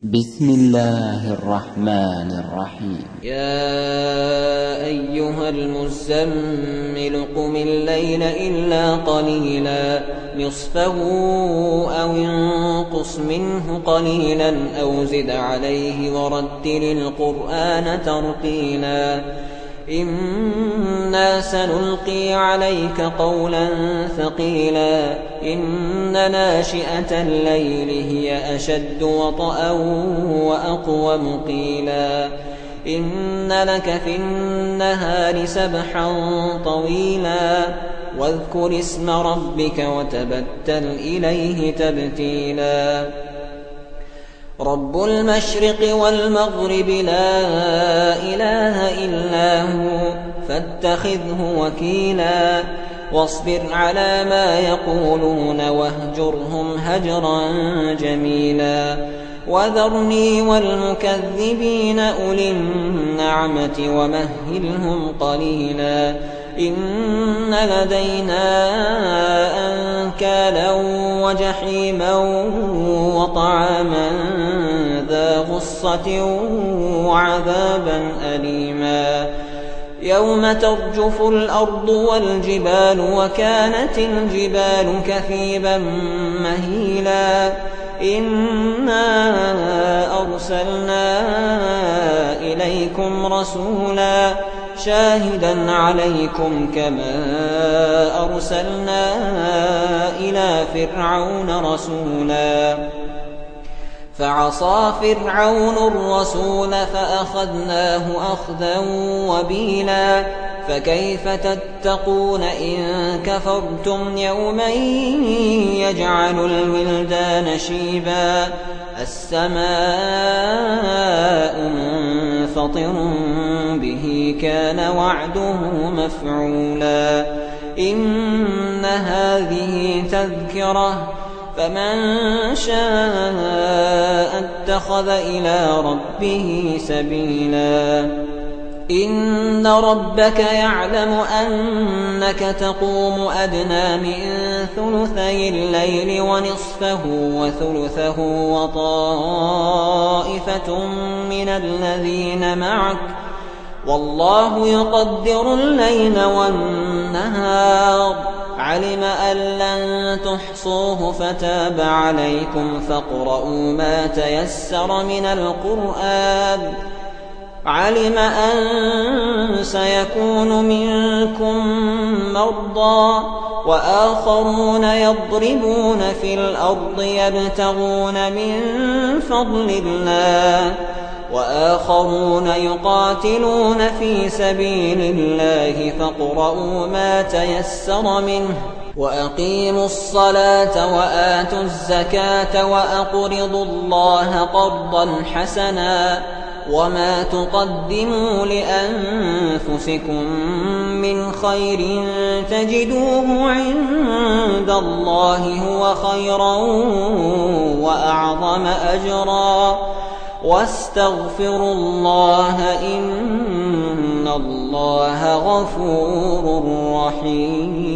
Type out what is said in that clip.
بسم الله الرحمن الرحيم. يا أيها المزمل قم الليل إلا قليلا نصفه أو انقص منه قليلا أو زد عليه ورتل القرآن ترتيلا إنا سنلقي عليك قولا ثقيلا إن ناشئة الليل هي أشد وطئا وأقوم قيلا إن لك في النهار سبحا طويلا واذكر اسم ربك وتبتل إليه تبتيلا رب المشرق والمغرب لا إله إلا هو فاتخذه وكيلا واصبر على ما يقولون واهجرهم هجرا جميلا وذرني والمكذبين أولي النعمة ومهلهم قليلا إن لدينا أنكالا وجحيما وطعاما ذا غصة وعذابا أليما يوم ترجف الأرض والجبال وكانت الجبال كثيبا مهيلا إنا أرسلنا إليكم رسولا شاهدا عليكم كما أرسلنا إلى فرعون رسولا فعصى فرعون الرسول فأخذناه أخذا وبيلا فكيف تتقون إن كفرتم يوما يجعل الولدان شيبا السماء منفطر به كان وعده مفعولا إن هذه تذكرة فمن شاء اتخذ إلى ربه سبيلا إن ربك يعلم أنك تقوم أدنى من ثلثي الليل ونصفه وثلثه وطائفة من الذين معك والله يقدر الليل والنهار علم أن لن تحصوه فتاب عليكم فاقرؤوا ما تيسر من القرآن علم أن سيكون منكم مرضى وآخرون يضربون في الأرض يبتغون من فضل الله وآخرون يقاتلون في سبيل الله فاقرؤوا ما تيسر منه وأقيموا الصلاة وآتوا الزكاة وأقرضوا الله قرضا حسنا وما تقدموا لأنفسكم من خير تجدوه عند الله هو خيرا وأعظم أجرا واستغفروا الله إن الله غفور رحيم.